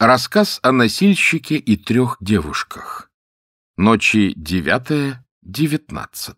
Рассказ о носильщике и 3 девушках. Ночи 9-19.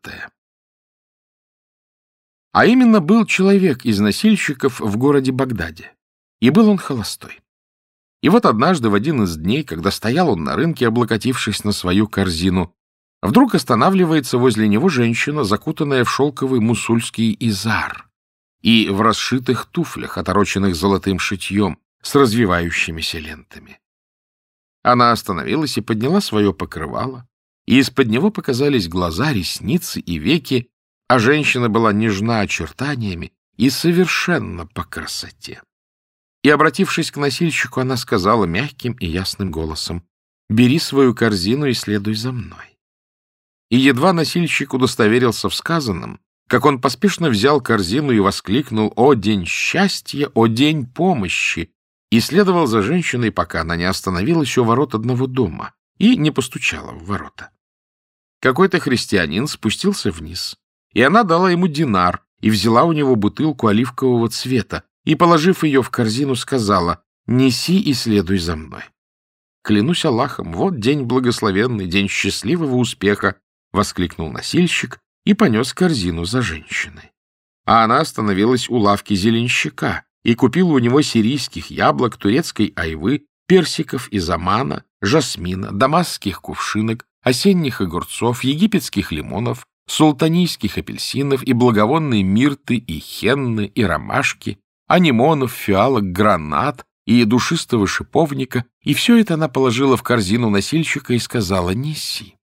А именно, был человек из носильщиков в городе Багдаде, и был он холостой. И вот однажды, в один из дней, когда стоял он на рынке, облокотившись на свою корзину, вдруг останавливается возле него женщина, закутанная в шелковый мусульский изар и в расшитых туфлях, отороченных золотым шитьем, с развивающимися лентами. Она остановилась и подняла свое покрывало, и из-под него показались глаза, ресницы и веки, а женщина была нежна очертаниями и совершенно по красоте. И, обратившись к носильщику, она сказала мягким и ясным голосом: «Бери свою корзину и следуй за мной». И едва носильщик удостоверился в сказанном, как он поспешно взял корзину и воскликнул: «О, день счастья! О, день помощи!» и следовал за женщиной, пока она не остановилась у ворот одного дома и не постучала в ворота. Какой-то христианин спустился вниз, и она дала ему динар и взяла у него бутылку оливкового цвета и, положив ее в корзину, сказала: «Неси и следуй за мной». «Клянусь Аллахом, вот день благословенный, день счастливого успеха!» — воскликнул носильщик и понес корзину за женщиной. А она остановилась у лавки зеленщика и купила у него сирийских яблок, турецкой айвы, персиков из Омана, жасмина, дамасских кувшинок, осенних огурцов, египетских лимонов, султанийских апельсинов и благовонной мирты и хенны и ромашки, анимонов, фиалок, гранат и душистого шиповника, и все это она положила в корзину носильщика и сказала: «Неси».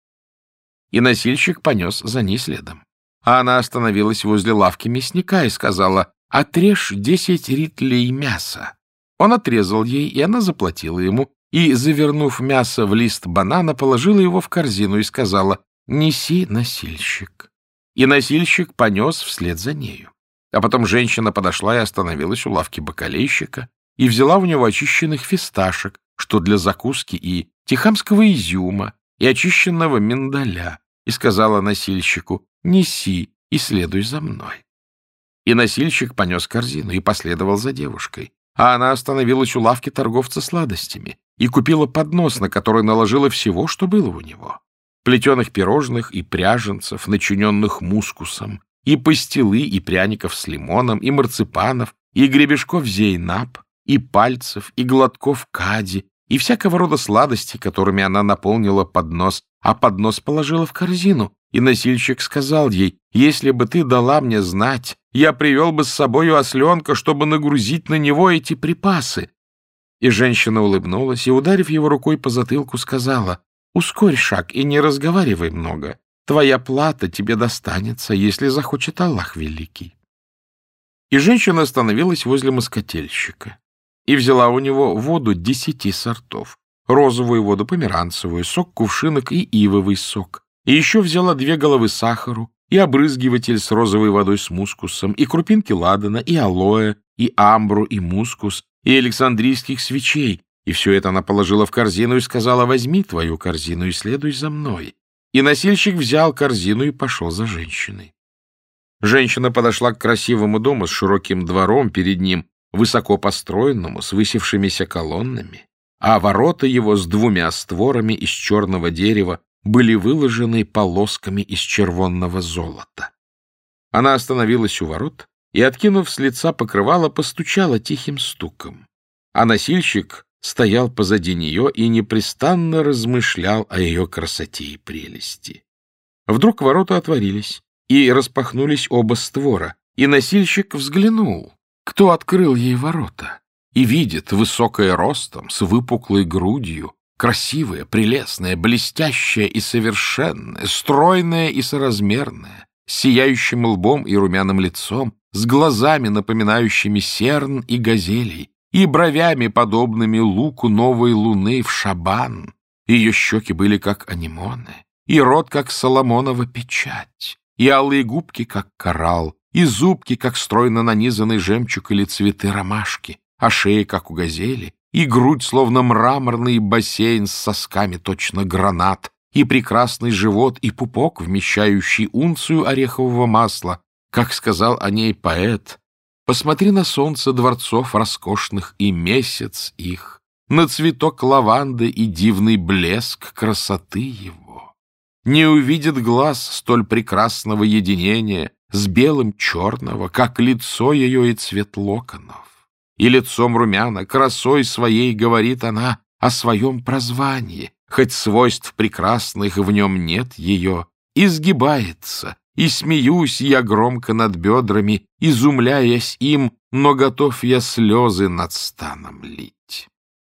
И носильщик понес за ней следом. А она остановилась возле лавки мясника и сказала: «Отрежь 10 ритлей мяса». Он отрезал ей, и она заплатила ему, и, завернув мясо в лист банана, положила его в корзину и сказала: «Неси, носильщик». И носильщик понес вслед за нею. А потом женщина подошла и остановилась у лавки бакалейщика и взяла у него очищенных фисташек, что для закуски, и тихамского изюма, и очищенного миндаля, и сказала носильщику: «Неси и следуй за мной». И носильщик понес корзину и последовал за девушкой. А она остановилась у лавки торговца сладостями и купила поднос, на который наложила всего, что было у него: плетеных пирожных и пряженцев, начиненных мускусом, и пастилы, и пряников с лимоном, и марципанов, и гребешков зейнаб, и пальцев, и глотков кади, и всякого рода сладостей, которыми она наполнила поднос, а поднос положила в корзину. И носильщик сказал ей: «Если бы ты дала мне знать, я привел бы с собою осленка, чтобы нагрузить на него эти припасы». И женщина улыбнулась и, ударив его рукой по затылку, сказала: «Ускорь шаг и не разговаривай много. Твоя плата тебе достанется, если захочет Аллах Великий». И женщина остановилась возле москотельщика и взяла у него воду 10 сортов: розовую воду, померанцевую, сок кувшинок и ивовый сок. И еще взяла 2 головы сахару, и обрызгиватель с розовой водой с мускусом, и крупинки ладана, и алоэ, и амбру, и мускус, и александрийских свечей. И все это она положила в корзину и сказала: «Возьми твою корзину и следуй за мной». И носильщик взял корзину и пошел за женщиной. Женщина подошла к красивому дому с широким двором перед ним, высоко построенному, с высевшимися колоннами, а ворота его с 2 створами из черного дерева были выложены полосками из червонного золота. Она остановилась у ворот и, откинув с лица покрывало, постучала тихим стуком. А носильщик стоял позади нее и непрестанно размышлял о ее красоте и прелести. Вдруг ворота отворились, и распахнулись оба створа, и носильщик взглянул, кто открыл ей ворота, и видит, высокая ростом, с выпуклой грудью, красивая, прелестная, блестящая и совершенная, стройная и соразмерная, с сияющим лбом и румяным лицом, с глазами, напоминающими серн и газелей, и бровями, подобными луку новой луны в шабан. Ее щеки были как анимоны, и рот как соломонова печать, и алые губки как коралл, и зубки как стройно нанизанный жемчуг или цветы ромашки, а шея как у газели, и грудь, словно мраморный бассейн с сосками точно гранат, и прекрасный живот, и пупок, вмещающий унцию орехового масла. Как сказал о ней поэт: «Посмотри на солнце дворцов роскошных и месяц их, на цветок лаванды и дивный блеск красоты его. Не увидит глаз столь прекрасного единения с белым черного, как лицо ее и цвет локонов. И лицом румяна, красой своей говорит она о своем прозвании, хоть свойств прекрасных в нем нет ее, изгибается, и смеюсь я громко над бедрами, изумляясь им, но готов я слезы над станом лить.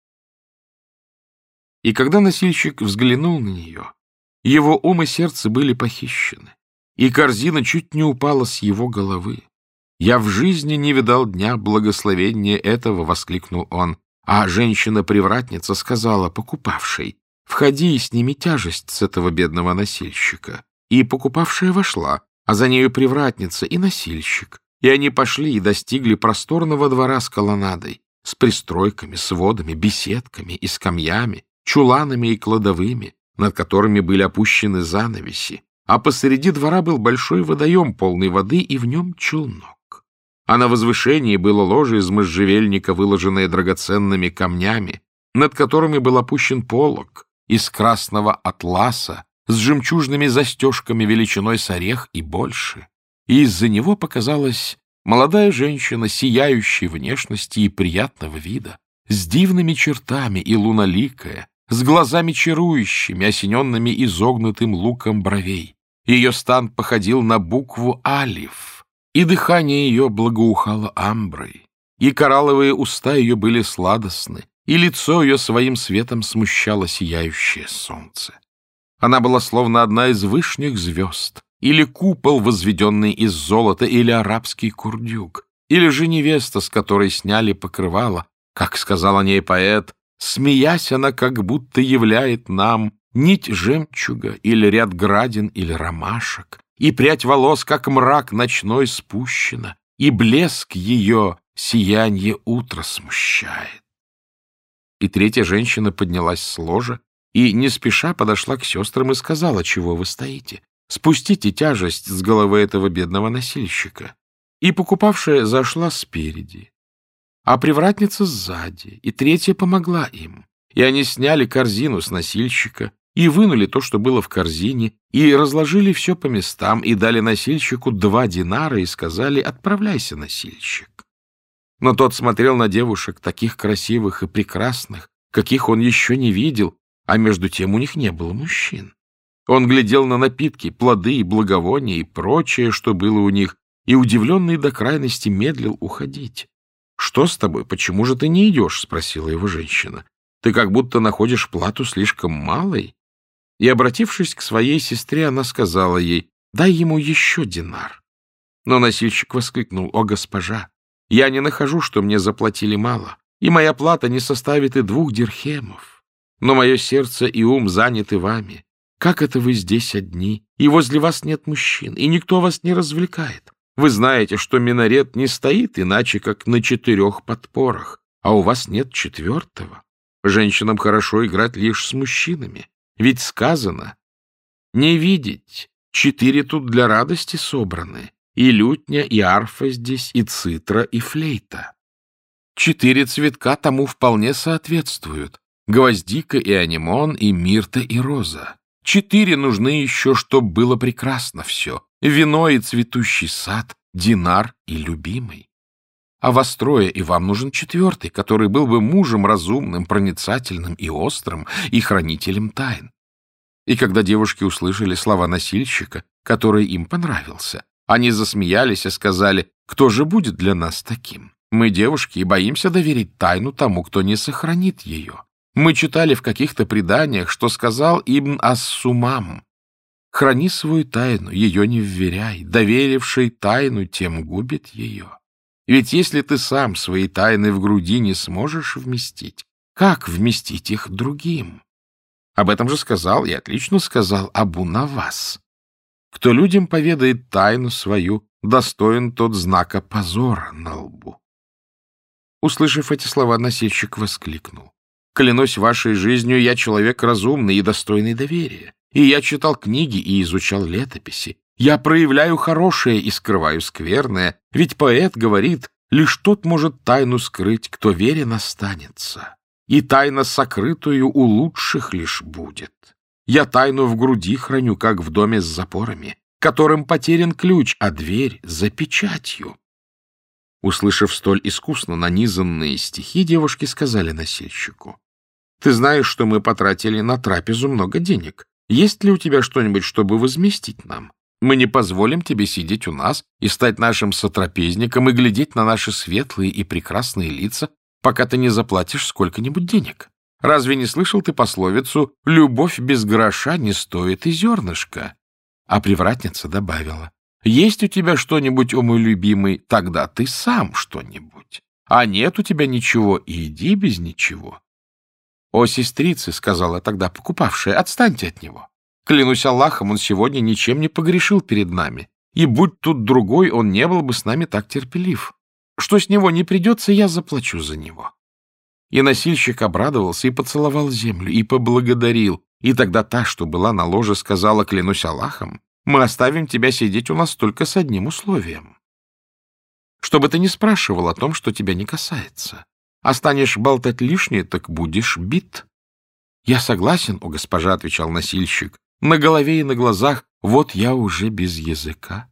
И когда носильщик взглянул на нее, его ум и сердце были похищены, и корзина чуть не упала с его головы. «Я в жизни не видал дня благословения этого», — воскликнул он, а женщина-привратница сказала покупавшей: «Входи и сними тяжесть с этого бедного носильщика». И покупавшая вошла, а за нею привратница и носильщик. И они пошли и достигли просторного двора с колоннадой, с пристройками, сводами, беседками и скамьями, чуланами и кладовыми, над которыми были опущены занавеси, а посреди двора был большой водоем, полный воды, и в нем челнок. А на возвышении было ложе из можжевельника, выложенное драгоценными камнями, над которыми был опущен полог из красного атласа с жемчужными застежками величиной с орех и больше. И из-за него показалась молодая женщина, сияющей внешности и приятного вида, с дивными чертами и луноликая, с глазами чарующими, осененными изогнутым луком бровей. Ее стан походил на букву «Алиф», и дыхание ее благоухало амброй, и коралловые уста ее были сладостны, и лицо ее своим светом смущало сияющее солнце. Она была словно одна из вышних звезд, или купол, возведенный из золота, или арабский курдюк, или же невеста, с которой сняли покрывало, как сказал о ней поэт, смеясь, она как будто являет нам нить жемчуга, или ряд градин, или ромашек, и прядь волос, как мрак ночной, спущена, и блеск ее сиянье утра смущает. И третья женщина поднялась с ложа и не спеша подошла к сестрам и сказала: «Чего вы стоите? Спустите тяжесть с головы этого бедного носильщика». И покупавшая зашла спереди, а привратница сзади, и третья помогла им. И они сняли корзину с носильщика и вынули то, что было в корзине, и разложили все по местам, и дали носильщику 2 динара и сказали: «Отправляйся, носильщик». Но тот смотрел на девушек, таких красивых и прекрасных, каких он еще не видел, а между тем у них не было мужчин. Он глядел на напитки, плоды и благовония и прочее, что было у них, и, удивленный до крайности, медлил уходить. «Что с тобой? Почему же ты не идешь?» — спросила его женщина. «Ты как будто находишь плату слишком малой». И, обратившись к своей сестре, она сказала ей: «Дай ему еще динар». Но носильщик воскликнул: «О, госпожа, я не нахожу, что мне заплатили мало, и моя плата не составит и 2 дирхемов. Но мое сердце и ум заняты вами. Как это вы здесь одни, и возле вас нет мужчин, и никто вас не развлекает? Вы знаете, что минарет не стоит иначе, как на 4 подпорах, а у вас нет 4-го. Женщинам хорошо играть лишь с мужчинами. Ведь сказано: не видеть, 4 тут для радости собраны, и лютня, и арфа здесь, и цитра, и флейта. 4 цветка тому вполне соответствуют: гвоздика и анимон, и мирта, и роза. 4 нужны еще, чтоб было прекрасно все: вино и цветущий сад, динар и любимый. А вас 3, и вам нужен 4-й, который был бы мужем разумным, проницательным и острым, и хранителем тайн». И когда девушки услышали слова носильщика, который им понравился, они засмеялись и сказали: «Кто же будет для нас таким? Мы девушки и боимся доверить тайну тому, кто не сохранит ее. Мы читали в каких-то преданиях, что сказал Ибн ас-Сумам: храни свою тайну, ее не вверяй, доверивший тайну, тем губит ее. Ведь если ты сам свои тайны в груди не сможешь вместить, как вместить их другим?» Об этом же сказал, и отлично сказал, Абу-Навас: «Кто людям поведает тайну свою, достоин тот знака позора на лбу». Услышав эти слова, носильщик воскликнул: «Клянусь вашей жизнью, я человек разумный и достойный доверия, и я читал книги и изучал летописи. Я проявляю хорошее и скрываю скверное, ведь поэт говорит: лишь тот может тайну скрыть, кто верен останется. и тайна сокрытую у лучших лишь будет. Я тайну в груди храню, как в доме с запорами, которым потерян ключ, а дверь за печатью». Услышав столь искусно нанизанные стихи, девушки сказали носильщику: «Ты знаешь, что мы потратили на трапезу много денег. Есть ли у тебя что-нибудь, чтобы возместить нам? Мы не позволим тебе сидеть у нас и стать нашим сотрапезником и глядеть на наши светлые и прекрасные лица, пока ты не заплатишь сколько-нибудь денег. Разве не слышал ты пословицу «любовь без гроша не стоит и зернышка»?» А привратница добавила: «Есть у тебя что-нибудь, о мой любимый, тогда ты сам что-нибудь. А нет у тебя ничего, иди без ничего». «О, сестрицы, — сказала тогда покупавшая, — отстаньте от него. Клянусь Аллахом, он сегодня ничем не погрешил перед нами, и будь тут другой, он не был бы с нами так терпелив. Что с него не придется, я заплачу за него». И носильщик обрадовался и поцеловал землю, и поблагодарил. И тогда та, что была на ложе, сказала: «Клянусь Аллахом, мы оставим тебя сидеть у нас только с одним условием. Чтобы ты не спрашивал о том, что тебя не касается. А станешь болтать лишнее, так будешь бит». «Я согласен, о госпожа, — отвечал носильщик, — на голове и на глазах, вот я уже без языка».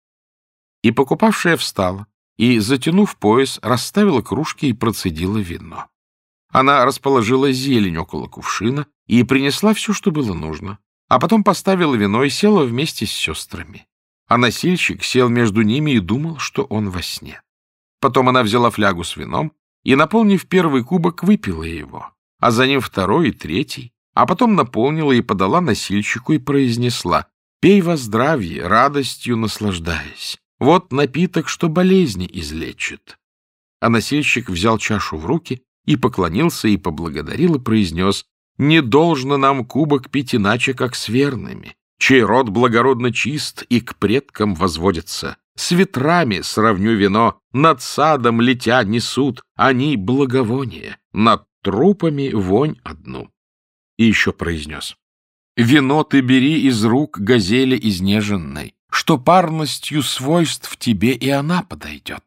И покупавшая встала, и, затянув пояс, расставила кружки и процедила вино. Она расположила зелень около кувшина и принесла все, что было нужно, а потом поставила вино и села вместе с сестрами. А носильщик сел между ними и думал, что он во сне. Потом она взяла флягу с вином и, наполнив первый кубок, выпила его, а за ним второй и третий, а потом наполнила и подала носильщику и произнесла: «Пей во здравие, радостью наслаждаясь. Вот напиток, что болезни излечит». А носильщик взял чашу в руки и поклонился, и поблагодарил, и произнес: «Не должно нам кубок пить иначе, как с верными, чей род благородно чист и к предкам возводится. С ветрами сравню вино, над садом летя несут они благовоние, над трупами вонь одну». И еще произнес: «Вино ты бери из рук газели изнеженной, что парностью свойств тебе и она подойдет».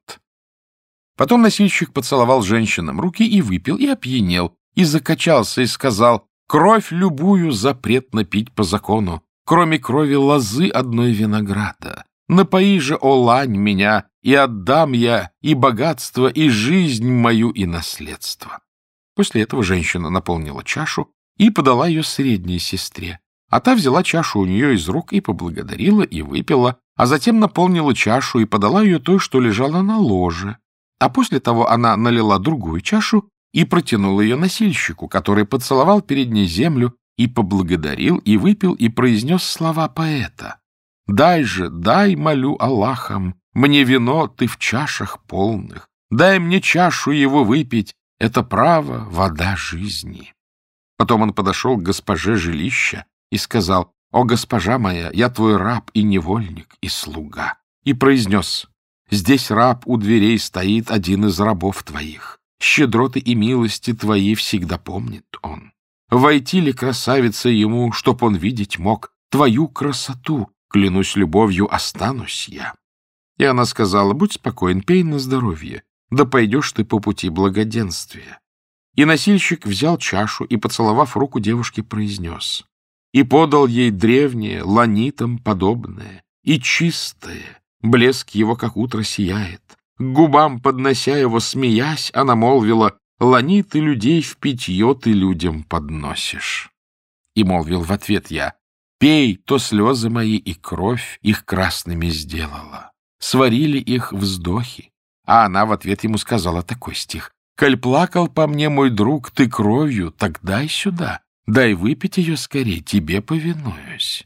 Потом носильщик поцеловал женщинам руки и выпил, и опьянел, и закачался, и сказал: «Кровь любую запретно пить по закону, кроме крови лозы одной винограда. Напои же, о лань, меня, и отдам я и богатство, и жизнь мою, и наследство». После этого женщина наполнила чашу и подала ее средней сестре, а та взяла чашу у нее из рук и поблагодарила, и выпила, а затем наполнила чашу и подала ее той, что лежала на ложе. А после того она налила другую чашу и протянула ее носильщику, который поцеловал перед ней землю и поблагодарил, и выпил, и произнес слова поэта: «Дай же, дай, молю Аллахом, мне вино ты в чашах полных, дай мне чашу его выпить, это право, вода жизни». Потом он подошел к госпоже жилища и сказал: «О, госпожа моя, я твой раб и невольник, и слуга». И произнес: «Здесь раб у дверей стоит, один из рабов твоих. Щедроты и милости твои всегда помнит он. Войти ли, красавица, ему, чтоб он видеть мог твою красоту? Клянусь любовью, останусь я». И она сказала: «Будь спокоен, пей на здоровье, да пойдешь ты по пути благоденствия». И носильщик взял чашу и, поцеловав руку девушки, произнес: «И подал ей древнее, ланитам подобное, и чистое, блеск его, как утро, сияет. К губам поднося его, смеясь, она молвила: ланиты людей в питье ты людям подносишь». И молвил в ответ я: «Пей, то слезы мои и кровь их красными сделала. Сварили их вздохи». А она в ответ ему сказала такой стих: «Коль плакал по мне мой друг, ты кровью, так дай сюда, дай выпить ее скорей, тебе повинуюсь».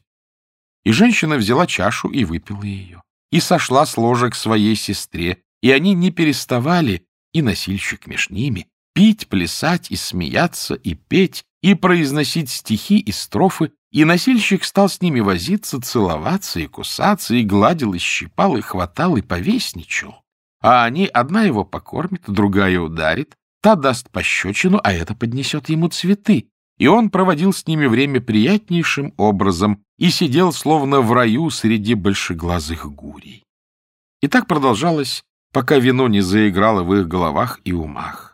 И женщина взяла чашу и выпила ее, и сошла с ложа к своей сестре, и они не переставали, и носильщик меж ними, пить, плясать и смеяться, и петь, и произносить стихи и строфы, и носильщик стал с ними возиться, целоваться и кусаться, и гладил, и щипал, и хватал, и повесничал. А они, одна его покормит, другая ударит, та даст пощечину, а эта поднесет ему цветы. И он проводил с ними время приятнейшим образом и сидел словно в раю среди большеглазых гурий. И так продолжалось, пока вино не заиграло в их головах и умах.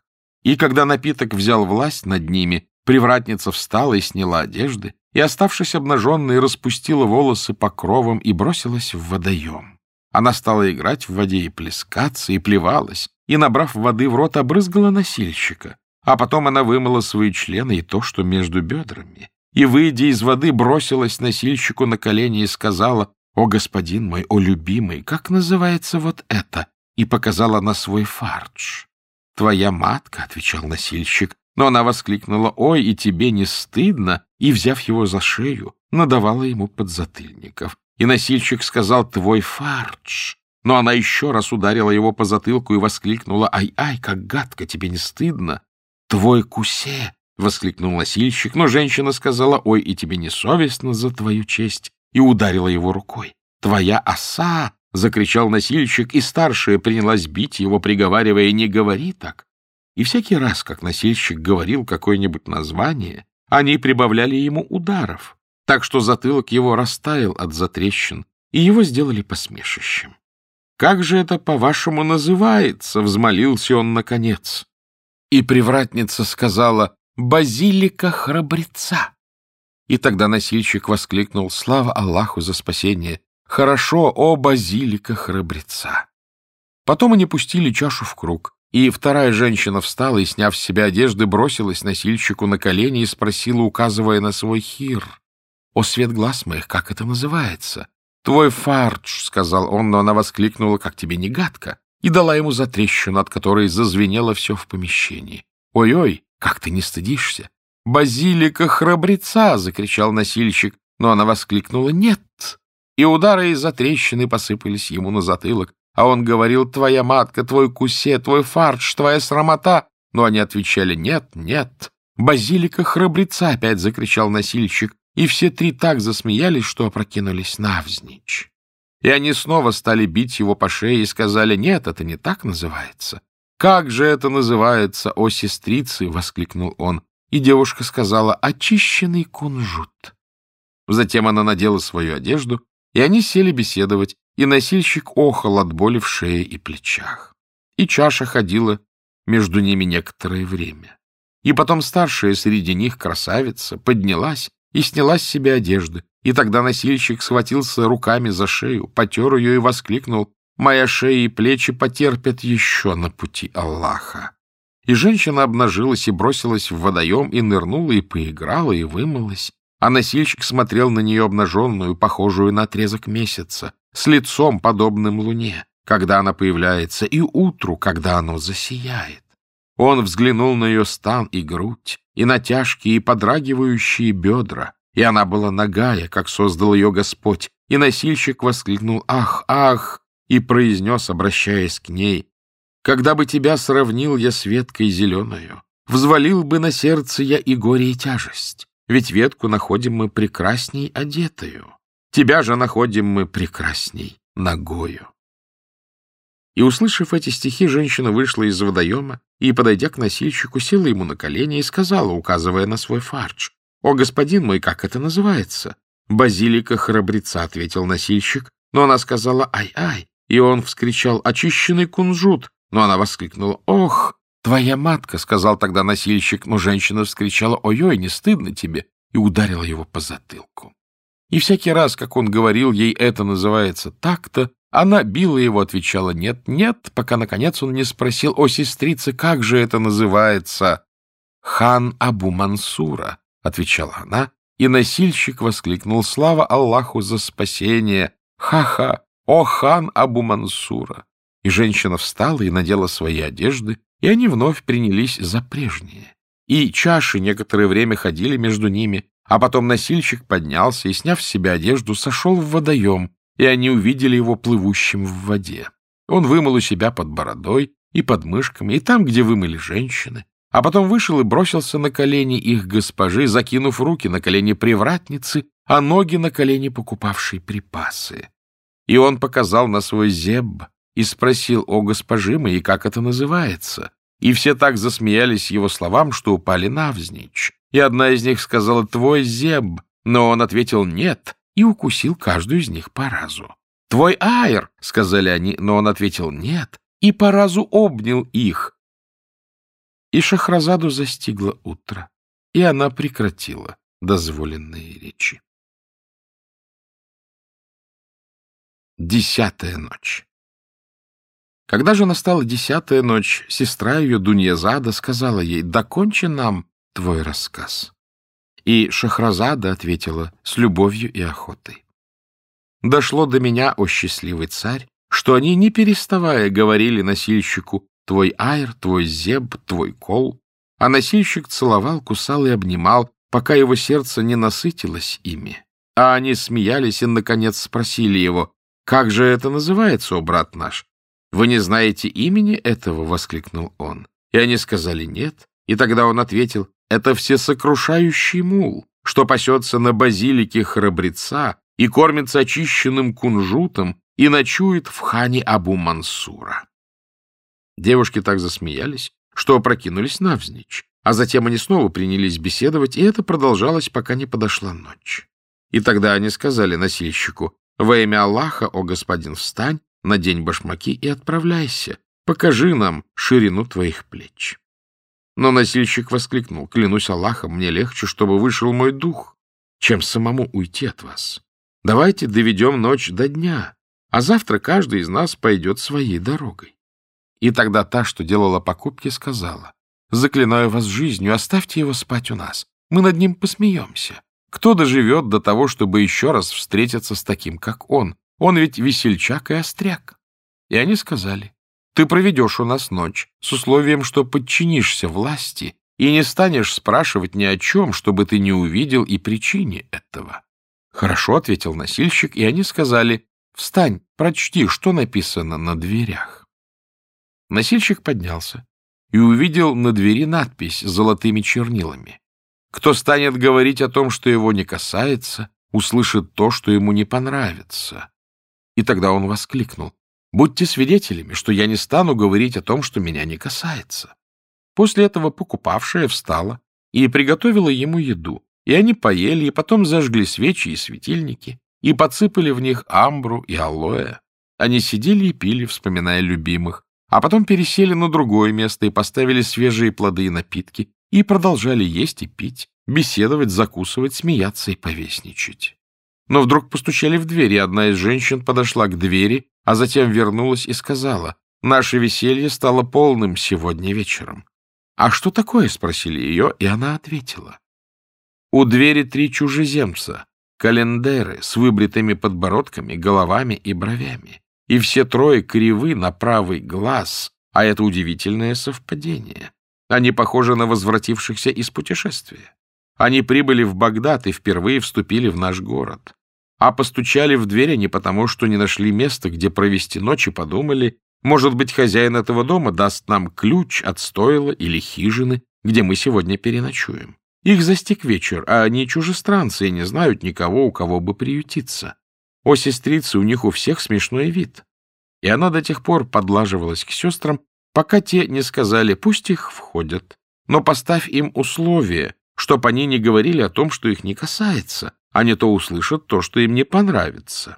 И когда напиток взял власть над ними, привратница встала и сняла одежды, и, оставшись обнаженной, распустила волосы покровом и бросилась в водоем. Она стала играть в воде и плескаться, и плевалась, и, набрав воды в рот, обрызгала носильщика. А потом она вымыла свои члены и то, что между бедрами, и, выйдя из воды, бросилась носильщику на колени и сказала: «О, господин мой, о, любимый, как называется вот это?» И показала на свой фардж. «Твоя матка», — отвечал носильщик, но она воскликнула: «Ой, и тебе не стыдно?» И, взяв его за шею, надавала ему подзатыльников. И носильщик сказал: «Твой фардж». Но она еще раз ударила его по затылку и воскликнула: «Ай-ай, как гадко, тебе не стыдно?» «Твой кусе», — воскликнул носильщик, но женщина сказала: «Ой, и тебе не совестно за твою честь?» И ударила его рукой. «Твоя оса», — закричал носильщик, и старшая принялась бить его, приговаривая: «Не говори так». И всякий раз, как носильщик говорил какое-нибудь название, они прибавляли ему ударов, так что затылок его растаял от затрещин, и его сделали посмешищем. «Как же это, по-вашему, называется?» — взмолился он наконец. И привратница сказала: «Базилика храбреца». И тогда носильщик воскликнул: «Слава Аллаху за спасение! Хорошо, о базилика храбреца!» Потом они пустили чашу в круг, и вторая женщина встала и, сняв с себя одежды, бросилась носильщику на колени и спросила, указывая на свой хир: «О, свет глаз моих, как это называется?» «Твой фардж», — сказал он, но она воскликнула: «Как тебе не гадко?» И дала ему затрещину, от которой зазвенело все в помещении. «Ой-ой, как ты не стыдишься?» «Базилика храбреца!» — закричал носильщик, но она воскликнула: «Нет!» И удары из-за трещины посыпались ему на затылок, а он говорил: «Твоя матка, твой кусе, твой фардж, твоя срамота!» Но они отвечали: «Нет, нет!» «Базилика храбреца!» — опять закричал носильщик, и все три так засмеялись, что опрокинулись навзничь. И они снова стали бить его по шее и сказали: «Нет, это не так называется». «Как же это называется, о сестрицы?» — воскликнул он. И девушка сказала: «Очищенный кунжут». Затем она надела свою одежду, и они сели беседовать, и носильщик охал от боли в шее и плечах. И чаша ходила между ними некоторое время. И потом старшая среди них, красавица, поднялась и сняла с себя одежды, и тогда носильщик схватился руками за шею, потер ее и воскликнул: «Моя шея и плечи потерпят еще на пути Аллаха». И женщина обнажилась и бросилась в водоем, и нырнула, и поиграла, и вымылась. А носильщик смотрел на нее обнаженную, похожую на отрезок месяца, с лицом, подобным луне, когда она появляется, и утру, когда оно засияет. Он взглянул на ее стан и грудь, и на тяжкие и подрагивающие бедра, и она была нагая, как создал ее Господь. И носильщик воскликнул: «Ах, ах!» и произнес, обращаясь к ней: «Когда бы тебя сравнил я с веткой зеленою, взвалил бы на сердце я и горе, и тяжесть. Ведь ветку находим мы прекрасней одетою, тебя же находим мы прекрасней нагою». И, услышав эти стихи, женщина вышла из водоема и, подойдя к носильщику, села ему на колени и сказала, указывая на свой фардж: «О, господин мой, как это называется?» «Базилика храбреца», — ответил носильщик, но она сказала: «Ай-ай!» И он вскричал: «Очищенный кунжут!» Но она воскликнула: «Ох, твоя матка!» — сказал тогда носильщик, но женщина вскричала: «Ой-ой, не стыдно тебе!» и ударила его по затылку. И всякий раз, как он говорил ей: «Это называется так-то», она била его, отвечала: «Нет, нет», пока, наконец, он не спросил: «О, сестрица, как же это называется?» «Хан Абу Мансура», — отвечала она, и носильщик воскликнул: «Слава Аллаху за спасение! Ха-ха! О, хан Абу Мансура!» И женщина встала и надела свои одежды, и они вновь принялись за прежнее. И чаши некоторое время ходили между ними, а потом носильщик поднялся и, сняв с себя одежду, сошел в водоем, и они увидели его плывущим в воде. Он вымыл у себя под бородой и под мышками, и там, где вымыли женщины, а потом вышел и бросился на колени их госпожи, закинув руки на колени привратницы, а ноги на колени покупавшей припасы. И он показал на свой зебб и спросил: «О, госпожи мои, как это называется?» И все так засмеялись его словам, что упали навзничь. И одна из них сказала: «Твой зебб», но он ответил: «Нет», и укусил каждую из них по разу. «Твой айр», — сказали они, но он ответил: «Нет», и по разу обнял их. И Шахразаду застигло утро, и она прекратила дозволенные речи. 10-я ночь. Когда же настала 10-я ночь, сестра ее, Дуньязада, сказала ей: «Докончи нам твой рассказ». И Шахразада ответила с любовью и охотой: «Дошло до меня, о счастливый царь, что они, не переставая, говорили носильщику: твой айр, твой зеб, твой кол». А носильщик целовал, кусал и обнимал, пока его сердце не насытилось ими. А они смеялись и, наконец, спросили его: «Как же это называется, о брат наш?» «Вы не знаете имени этого?» — воскликнул он. И они сказали: «Нет». И тогда он ответил: «Это всесокрушающий мул, что пасется на базилике храбреца и кормится очищенным кунжутом и ночует в хане Абу-Мансура». Девушки так засмеялись, что опрокинулись навзничь, а затем они снова принялись беседовать, и это продолжалось, пока не подошла ночь. И тогда они сказали носильщику: «Во имя Аллаха, о господин, встань, надень башмаки и отправляйся, покажи нам ширину твоих плеч». Но носильщик воскликнул: «Клянусь Аллахом, мне легче, чтобы вышел мой дух, чем самому уйти от вас. Давайте доведем ночь до дня, а завтра каждый из нас пойдет своей дорогой». И тогда та, что делала покупки, сказала: «Заклинаю вас жизнью, оставьте его спать у нас. Мы над ним посмеемся. Кто доживет до того, чтобы еще раз встретиться с таким, как он? Он ведь весельчак и остряк». И они сказали: «Ты проведешь у нас ночь с условием, что подчинишься власти и не станешь спрашивать ни о чем, чтобы ты не увидел и причине этого». «Хорошо», — ответил носильщик, и они сказали: «Встань, прочти, что написано на дверях». Носильщик поднялся и увидел на двери надпись золотыми чернилами: «Кто станет говорить о том, что его не касается, услышит то, что ему не понравится». И тогда он воскликнул: «Будьте свидетелями, что я не стану говорить о том, что меня не касается». После этого покупавшая встала и приготовила ему еду, и они поели, и потом зажгли свечи и светильники, и подсыпали в них амбру и алоэ. Они сидели и пили, вспоминая любимых, а потом пересели на другое место и поставили свежие плоды и напитки, и продолжали есть и пить, беседовать, закусывать, смеяться и повесничать. Но вдруг постучали в дверь, и одна из женщин подошла к двери, а затем вернулась и сказала: «Наше веселье стало полным сегодня вечером». «А что такое?» — спросили ее, и она ответила: «У двери 3 чужеземца, календеры с выбритыми подбородками, головами и бровями, и все 3 кривы на правый глаз, а это удивительное совпадение. Они похожи на возвратившихся из путешествия. Они прибыли в Багдад и впервые вступили в наш город. А постучали в дверь они потому, что не нашли места, где провести ночь, и подумали: может быть, хозяин этого дома даст нам ключ от стойла или хижины, где мы сегодня переночуем. Их застиг вечер, а они чужестранцы и не знают никого, у кого бы приютиться. О, сестрицы, у них у всех смешной вид». И она до тех пор подлаживалась к сестрам, пока те не сказали: «Пусть их входят, но поставь им условие, чтоб они не говорили о том, что их не касается, а не то услышат то, что им не понравится».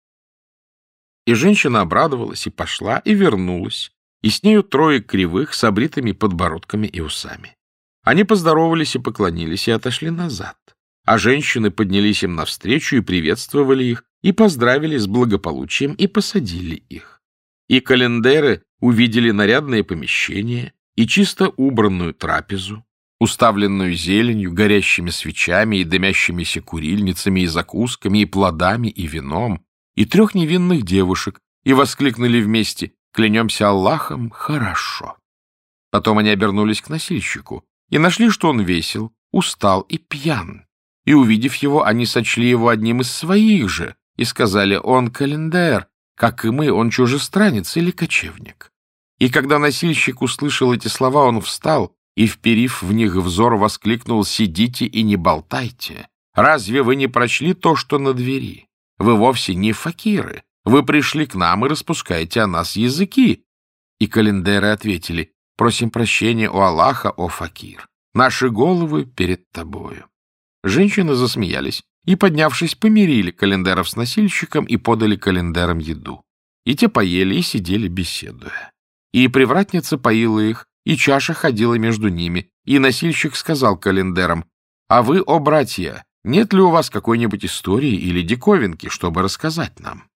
И женщина обрадовалась и пошла, и вернулась, и с нею 3 кривых с обритыми подбородками и усами. Они поздоровались и поклонились, и отошли назад. А женщины поднялись им навстречу и приветствовали их, и поздравили с благополучием, и посадили их. И календеры увидели нарядное помещение и чисто убранную трапезу, уставленную зеленью, горящими свечами и дымящимися курильницами, и закусками, и плодами, и вином, и 3 невинных девушек, и воскликнули вместе: «Клянемся Аллахом, хорошо». Потом они обернулись к носильщику и нашли, что он весел, устал и пьян. И, увидев его, они сочли его одним из своих же и сказали: «Он календер, как и мы, он чужестранец или кочевник». И когда носильщик услышал эти слова, он встал и, вперив в них взор, воскликнул: «Сидите и не болтайте. Разве вы не прочли то, что на двери? Вы вовсе не факиры. Вы пришли к нам и распускаете о нас языки». И календеры ответили: «Просим прощения у Аллаха, о факир. Наши головы перед тобою». Женщины засмеялись и, поднявшись, помирили календеров с носильщиком и подали календерам еду. И те поели и сидели, беседуя. И привратница поила их и чаша ходила между ними. И носильщик сказал календарам: «А вы, о братья, нет ли у вас какой-нибудь истории или диковинки, чтобы рассказать нам?»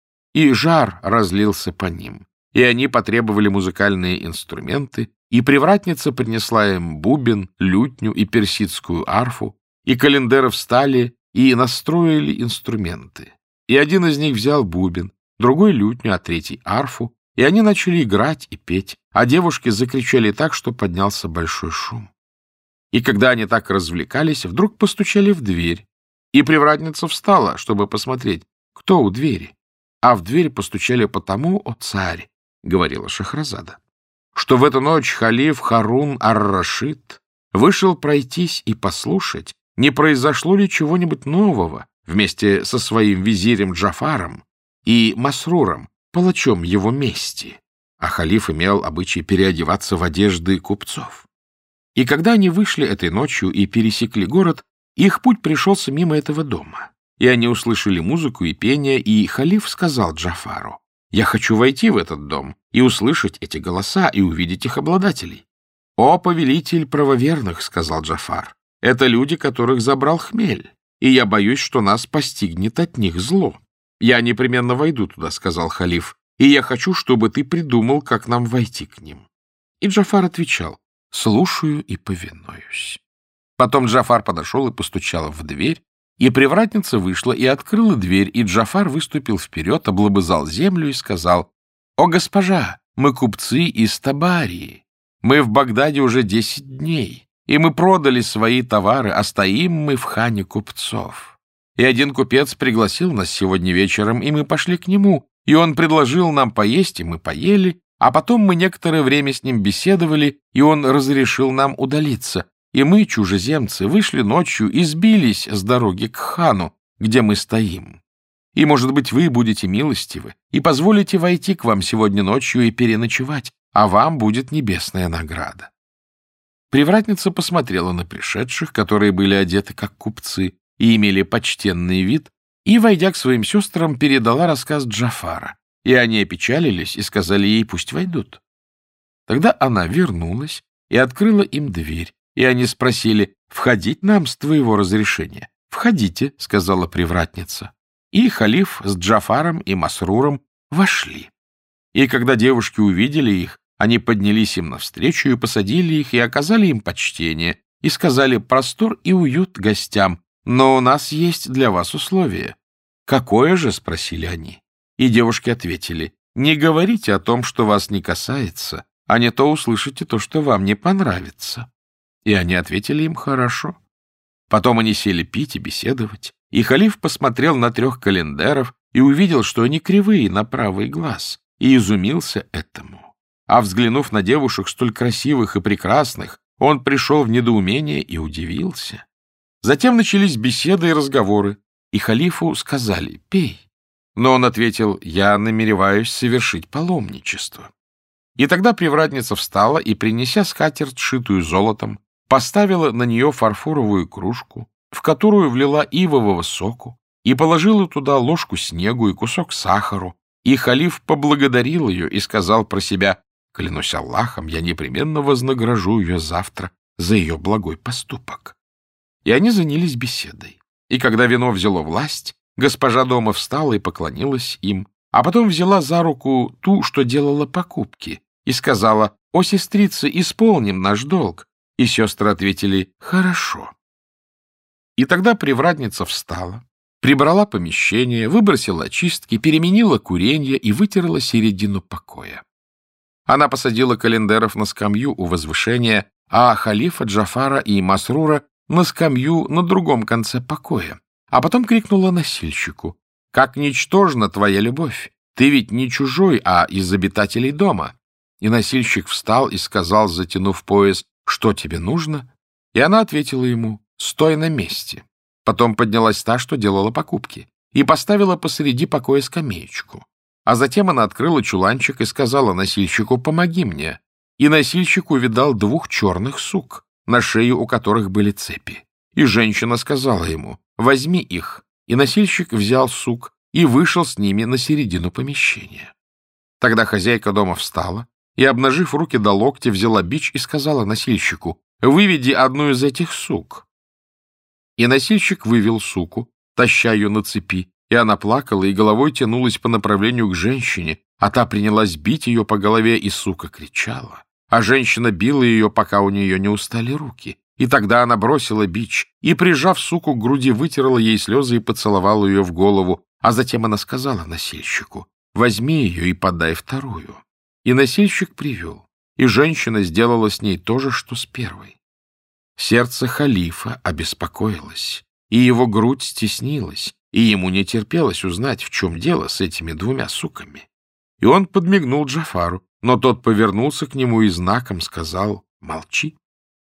И жар разлился по ним, и они потребовали музыкальные инструменты, и привратница принесла им бубен, лютню и персидскую арфу, и календары встали и настроили инструменты. И один из них взял бубен, другой — лютню, а третий — арфу, и они начали играть и петь, а девушки закричали так, что поднялся большой шум. И когда они так развлекались, вдруг постучали в дверь, и привратница встала, чтобы посмотреть, кто у двери. А в дверь постучали потому, о царь, — говорила Шахразада, что в эту ночь халиф Харун ар-Рашид вышел пройтись и послушать, не произошло ли чего-нибудь нового вместе со своим визирем Джафаром и Масруром, палачом его мести, а халиф имел обычай переодеваться в одежды купцов. И когда они вышли этой ночью и пересекли город, их путь пришелся мимо этого дома, и они услышали музыку и пение, и халиф сказал Джафару: «Я хочу войти в этот дом и услышать эти голоса и увидеть их обладателей». «О, повелитель правоверных, — сказал Джафар, — это люди, которых забрал хмель, и я боюсь, что нас постигнет от них зло». «Я непременно войду туда, — сказал халиф, — и я хочу, чтобы ты придумал, как нам войти к ним». И Джафар отвечал: «Слушаю и повинуюсь». Потом Джафар подошел и постучал в дверь, и привратница вышла и открыла дверь, и Джафар выступил вперед, облобызал землю и сказал: «О, госпожа, мы купцы из Табарии. Мы в Багдаде уже 10 дней, и мы продали свои товары, а стоим мы в хане купцов. И один купец пригласил нас сегодня вечером, и мы пошли к нему, и он предложил нам поесть, и мы поели, а потом мы некоторое время с ним беседовали, и он разрешил нам удалиться. И мы, чужеземцы, вышли ночью и сбились с дороги к хану, где мы стоим. И, может быть, вы будете милостивы и позволите войти к вам сегодня ночью и переночевать, а вам будет небесная награда». Привратница посмотрела на пришедших, которые были одеты как купцы и имели почтенный вид, и, войдя к своим сестрам, передала рассказ Джафара, и они опечалились и сказали ей: «Пусть войдут». Тогда она вернулась и открыла им дверь, и они спросили: «Входить нам с твоего разрешения?» «Входите», — сказала привратница. И халиф с Джафаром и Масруром вошли. И когда девушки увидели их, они поднялись им навстречу и посадили их, и оказали им почтение, и сказали: «Простор и уют гостям, но у нас есть для вас условие». «Какое же?» — спросили они. И девушки ответили: «Не говорите о том, что вас не касается, а не то услышите то, что вам не понравится». И они ответили им: «Хорошо». Потом они сели пить и беседовать, и халиф посмотрел на 3 календаров и увидел, что они кривые на правый глаз, и изумился этому. А взглянув на девушек столь красивых и прекрасных, он пришел в недоумение и удивился. Затем начались беседы и разговоры, и халифу сказали: «Пей». Но он ответил: «Я намереваюсь совершить паломничество». И тогда привратница встала и, принеся скатерть, шитую золотом, поставила на нее фарфоровую кружку, в которую влила ивового соку, и положила туда ложку снегу и кусок сахару, и халиф поблагодарил ее и сказал про себя: «Клянусь Аллахом, я непременно вознагражу ее завтра за ее благой поступок». И они занялись беседой. И когда вино взяло власть, госпожа дома встала и поклонилась им, а потом взяла за руку ту, что делала покупки, и сказала: «О, сестрица, исполним наш долг». И сестры ответили: «Хорошо». И тогда привратница встала, прибрала помещение, выбросила очистки, переменила куренье и вытерла середину покоя. Она посадила календаров на скамью у возвышения, а халифа Джафара и Масрура на скамью на другом конце покоя, а потом крикнула носильщику: «Как ничтожна твоя любовь! Ты ведь не чужой, а из обитателей дома». И носильщик встал и сказал, затянув пояс: «Что тебе нужно?» И она ответила ему: «Стой на месте». Потом поднялась та, что делала покупки, и поставила посреди покоя скамеечку. А затем она открыла чуланчик и сказала носильщику: «Помоги мне». И носильщик увидал 2 черных сук, на шее у которых были цепи. И женщина сказала ему: «Возьми их». И носильщик взял сук и вышел с ними на середину помещения. Тогда хозяйка дома встала и, обнажив руки до локтя, взяла бич и сказала носильщику: «Выведи одну из этих сук». И носильщик вывел суку, таща ее на цепи, и она плакала и головой тянулась по направлению к женщине, а та принялась бить ее по голове, и сука кричала. А женщина била ее, пока у нее не устали руки. И тогда она бросила бич и, прижав суку к груди, вытерла ей слезы и поцеловала ее в голову, а затем она сказала носильщику: «Возьми ее и подай вторую». И носильщик привел, и женщина сделала с ней то же, что с первой. Сердце халифа обеспокоилось, и его грудь стеснилась, и ему не терпелось узнать, в чем дело с этими двумя суками. И он подмигнул Джафару, но тот повернулся к нему и знаком сказал: «Молчи».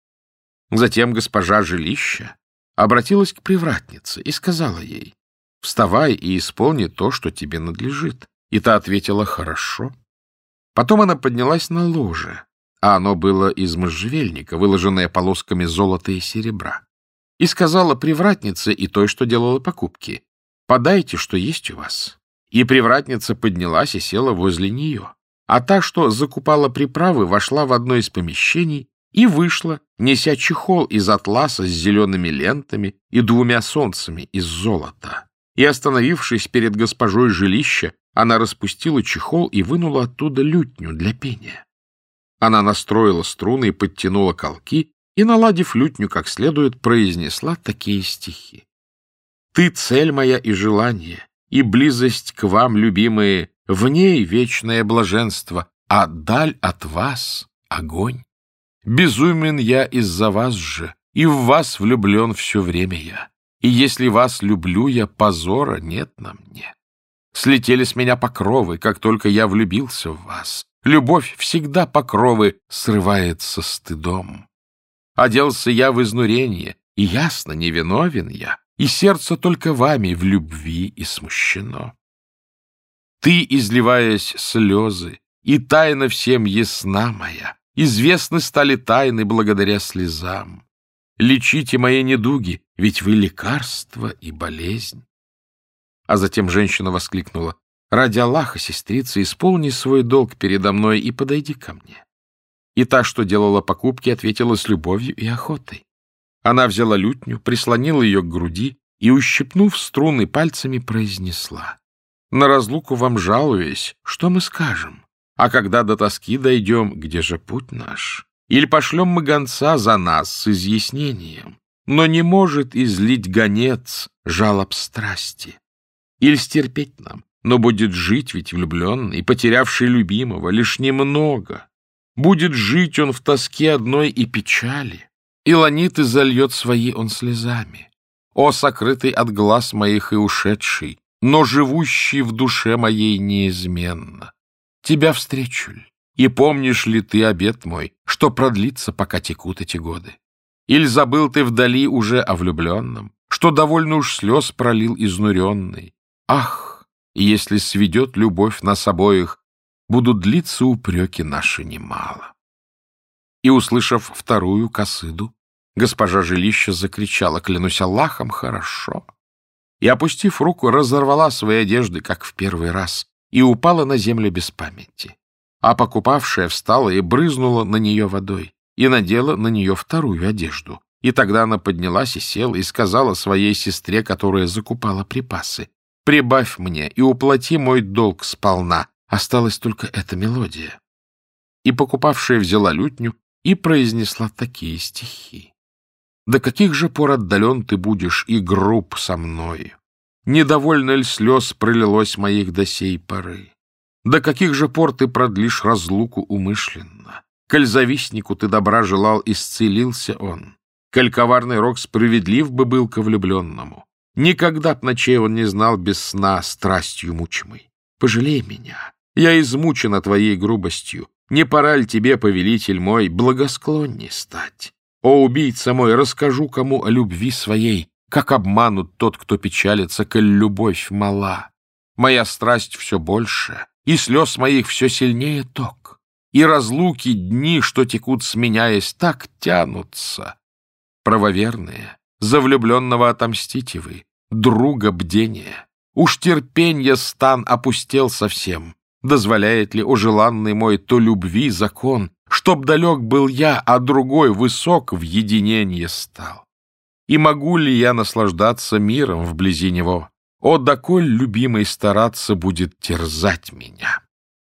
Затем госпожа жилища обратилась к привратнице и сказала ей: «Вставай и исполни то, что тебе надлежит». И та ответила: «Хорошо». Потом она поднялась на ложе, а оно было из можжевельника, выложенное полосками золота и серебра, и сказала привратнице и той, что делала покупки: «Подайте, что есть у вас». И привратница поднялась и села возле нее, а та, что закупала приправы, вошла в одно из помещений и вышла, неся чехол из атласа с зелеными лентами и двумя солнцами из золота. И, остановившись перед госпожой жилища, она распустила чехол и вынула оттуда лютню для пения. Она настроила струны и подтянула колки, и, наладив лютню как следует, произнесла такие стихи: «Ты цель моя и желание, и близость к вам, любимые, в ней вечное блаженство, а даль от вас — огонь. Безумен я из-за вас же, и в вас влюблен все время я. И если вас люблю я, позора нет на мне. Слетели с меня покровы, как только я влюбился в вас. Любовь всегда покровы срывает со стыдом. Оделся я в изнурение, и ясно, невиновен я, и сердце только вами в любви и смущено. Ты, изливаясь слезы, и тайна всем ясна моя, известны стали тайны благодаря слезам. Лечите мои недуги, ведь вы лекарство и болезнь». А затем женщина воскликнула: «Ради Аллаха, сестрица, исполни свой долг передо мной и подойди ко мне». И та, что делала покупки, ответила с любовью и охотой. Она взяла лютню, прислонила ее к груди и, ущипнув струны пальцами, произнесла: «На разлуку вам жалуясь, что мы скажем? А когда до тоски дойдем, где же путь наш? Или пошлем мы гонца за нас с изъяснением, но не может излить гонец жалоб страсти? Или стерпеть нам, но будет жить ведь влюбленный, потерявший любимого лишь немного? Будет жить он в тоске одной и печали, и ланиты зальет свои он слезами. О, сокрытый от глаз моих и ушедший, но живущий в душе моей неизменно! Тебя встречу ль? И помнишь ли ты обет мой, что продлится, пока текут эти годы? Или забыл ты вдали уже о влюбленном, что довольно уж слез пролил изнуренный? Ах, и если сведет любовь нас обоих, будут длиться упреки наши немало». И, услышав вторую касыду, госпожа жилища закричала: «Клянусь Аллахом, хорошо!» И, опустив руку, разорвала свои одежды, как в первый раз, и упала на землю без памяти. А покупавшая встала и брызнула на нее водой, и надела на нее вторую одежду. И тогда она поднялась и села, и сказала своей сестре, которая закупала припасы: «Прибавь мне и уплати мой долг сполна, осталась только эта мелодия». И покупавшая взяла лютню и произнесла такие стихи: «До каких же пор отдален ты будешь и груб со мною? Недовольно ль слез пролилось моих до сей поры? До каких же пор ты продлишь разлуку умышленно? Коль завистнику ты добра желал, исцелился он. Коль коварный рок справедлив бы был ко влюбленному. Никогда б ночей он не знал без сна страстью мучимой. Пожалей меня, я измучена твоей грубостью. Не пора ли тебе, повелитель мой, благосклонней стать? О, убийца мой, расскажу кому о любви своей, как обманут тот, кто печалится, коль любовь мала. Моя страсть все больше, и слез моих все сильнее ток, и разлуки дни, что текут сменяясь, так тянутся. Правоверные, за влюбленного отомстите вы, друга бдения. Уж терпенья стан опустел совсем, Дозволяет ли, о желанный мой, то любви закон, чтоб далек был я, а другой высок в единенье стал? И могу ли я наслаждаться миром вблизи него? О, доколь любимый стараться будет терзать меня!»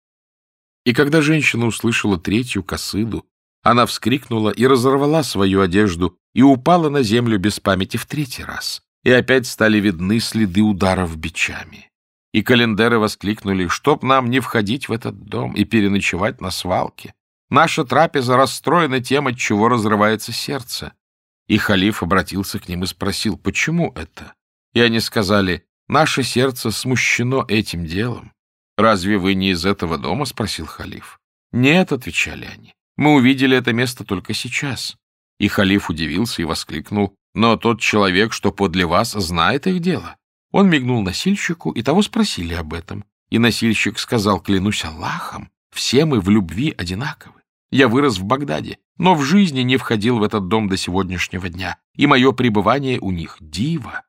И когда женщина услышала третью косыду, она вскрикнула и разорвала свою одежду и упала на землю без памяти в третий раз, и опять стали видны следы ударов бичами. И календеры воскликнули: «Чтоб нам не входить в этот дом и переночевать на свалке! Наша трапеза расстроена тем, от чего разрывается сердце». И халиф обратился к ним и спросил: «Почему это?» И они сказали: «Наше сердце смущено этим делом». «Разве вы не из этого дома?» — спросил халиф. «Нет», — отвечали они, — «мы увидели это место только сейчас». И халиф удивился и воскликнул: «Но тот человек, что подле вас, знает их дело». Он мигнул носильщику, и того спросили об этом. И носильщик сказал: «Клянусь Аллахом, все мы в любви одинаковы. Я вырос в Багдаде, но в жизни не входил в этот дом до сегодняшнего дня, и мое пребывание у них диво.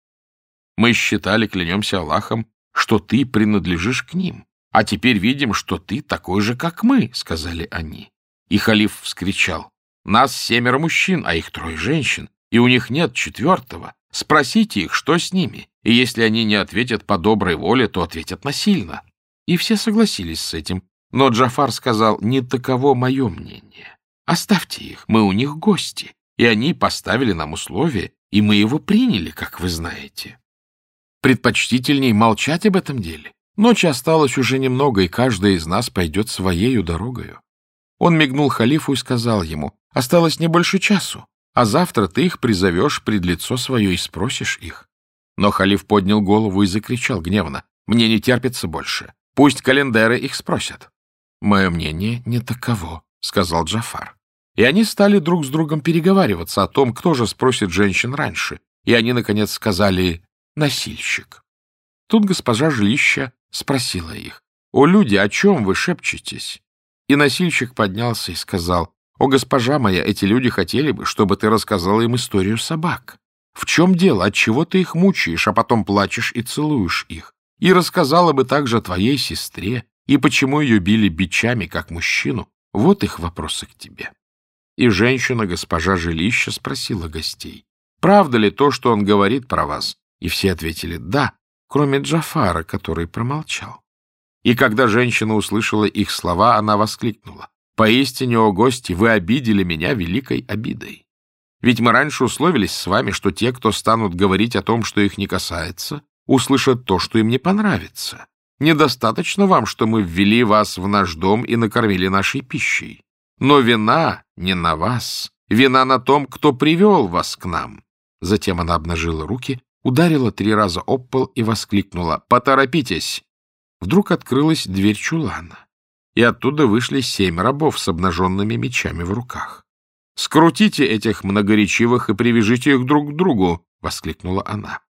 Мы считали, клянемся Аллахом, что ты принадлежишь к ним, а теперь видим, что ты такой же, как мы», — сказали они. И халиф вскричал: «Нас 7 мужчин, а их 3 женщин, и у них нет 4-го. Спросите их, что с ними, и если они не ответят по доброй воле, то ответят насильно». И все согласились с этим, но Джафар сказал: «Не таково мое мнение. Оставьте их, мы у них гости, и они поставили нам условие, и мы его приняли, как вы знаете. Предпочтительней молчать об этом деле. Ночи осталось уже немного, и каждый из нас пойдет своею дорогою». Он мигнул халифу и сказал ему: «Осталось не больше часу, а завтра ты их призовешь пред лицо свое и спросишь их». Но халиф поднял голову и закричал гневно: «Мне не терпится больше. Пусть календеры их спросят». «Мое мнение не таково», — сказал Джафар. И они стали друг с другом переговариваться о том, кто же спросит женщин раньше. И они, наконец, сказали: «Носильщик». Тут госпожа жилища спросила их: «О, люди, о чем вы шепчетесь?» И носильщик поднялся и сказал: «О, госпожа моя, эти люди хотели бы, чтобы ты рассказала им историю собак. В чем дело? Отчего ты их мучаешь, а потом плачешь и целуешь их? И рассказала бы также о твоей сестре, и почему ее били бичами, как мужчину. Вот их вопросы к тебе». И женщина, госпожа жилища, спросила гостей: «Правда ли то, что он говорит про вас?» И все ответили: «Да», кроме Джафара, который промолчал. И когда женщина услышала их слова, она воскликнула: «Поистине, о гости, вы обидели меня великой обидой. Ведь мы раньше условились с вами, что те, кто станут говорить о том, что их не касается, услышат то, что им не понравится. Недостаточно вам, что мы ввели вас в наш дом и накормили нашей пищей. Но вина не на вас, вина на том, кто привел вас к нам». Затем она обнажила руки, ударила 3 раза об пол и воскликнула: «Поторопитесь!» Вдруг открылась дверь чулана, и оттуда вышли 7 рабов с обнаженными мечами в руках. «Скрутите этих многоречивых и привяжите их друг к другу!» — воскликнула она.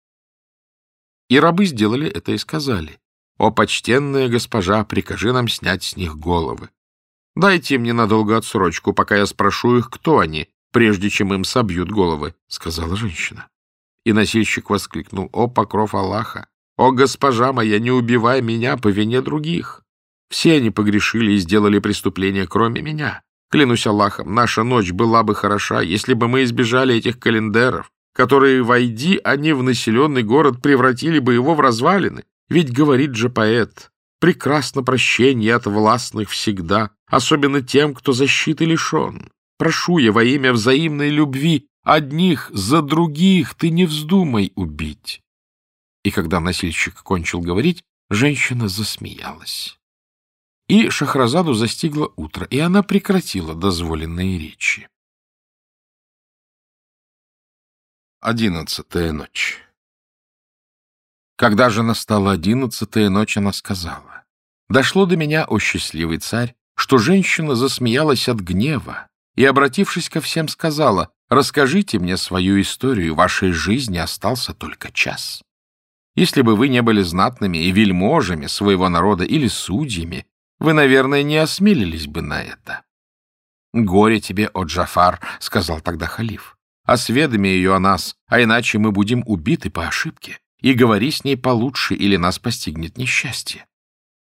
И рабы сделали это и сказали: «О, почтенная госпожа, прикажи нам снять с них головы. Дайте им ненадолго отсрочку, пока я спрошу их, кто они, прежде чем им собьют головы», — сказала женщина. И носильщик воскликнул: «О, покров Аллаха! О, госпожа моя, не убивай меня по вине других! Все они погрешили и сделали преступление, кроме меня. Клянусь Аллахом, наша ночь была бы хороша, если бы мы избежали этих календеров, которые, войди они в населенный город, превратили бы его в развалины. Ведь, говорит же поэт, прекрасно прощение от властных всегда, особенно тем, кто защиты лишен. Прошу я во имя взаимной любви, одних за других ты не вздумай убить». И когда носильщик кончил говорить, женщина засмеялась. И Шахразаду застигло утро, и она прекратила дозволенные речи. 11-я ночь. Когда же настала 11-я ночь, она сказала: «Дошло до меня, о счастливый царь, что женщина засмеялась от гнева и, обратившись ко всем, сказала: расскажите мне свою историю, вашей жизни остался только час. Если бы вы не были знатными и вельможами своего народа или судьями, вы, наверное, не осмелились бы на это». «Горе тебе, о Джафар», — сказал тогда халиф, — «осведоми ее о нас, а иначе мы будем убиты по ошибке, и говори с ней получше, или нас постигнет несчастье».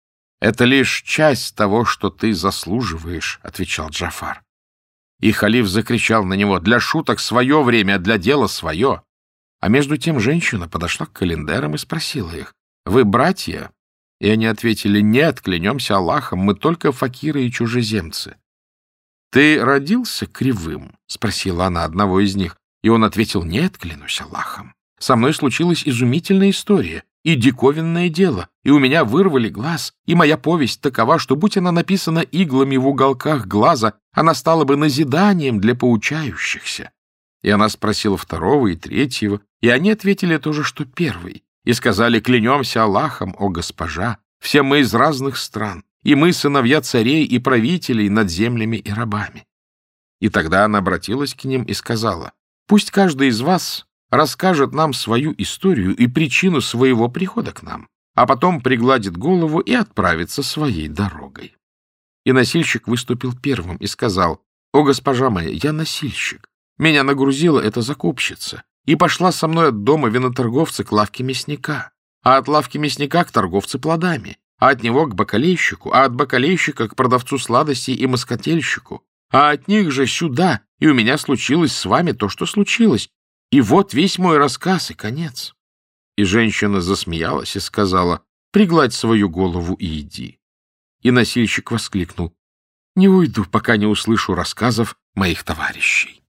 Это лишь часть того, что ты заслуживаешь, — отвечал Джафар. И халиф закричал на него: для шуток свое время, а для дела свое. А между тем женщина подошла к календарам и спросила их: вы братья? И они ответили: нет, клянемся Аллахом, мы только факиры и чужеземцы. Ты родился кривым? — спросила она одного из них. И он ответил: нет, клянусь Аллахом. Со мной случилась изумительная история и диковинное дело, и у меня вырвали глаз, и моя повесть такова, что, будь она написана иглами в уголках глаза, она стала бы назиданием для поучающихся. И она спросила второго и третьего, и они ответили то же, что первый, и сказали: клянемся Аллахом, о госпожа, все мы из разных стран, и мы сыновья царей и правителей над землями и рабами. И тогда она обратилась к ним и сказала: пусть каждый из вас расскажет нам свою историю и причину своего прихода к нам, а потом пригладит голову и отправится своей дорогой. И носильщик выступил первым и сказал: о, госпожа моя, я носильщик. Меня нагрузила эта закупщица и пошла со мной от дома виноторговца к лавке мясника, а от лавки мясника к торговцу плодами, а от него к бакалейщику, а от бакалейщика к продавцу сладостей и москательщику, а от них же сюда, и у меня случилось с вами то, что случилось. И вот весь мой рассказ и конец. И женщина засмеялась и сказала: пригладь свою голову и иди. И носильщик воскликнул: не уйду, пока не услышу рассказов моих товарищей.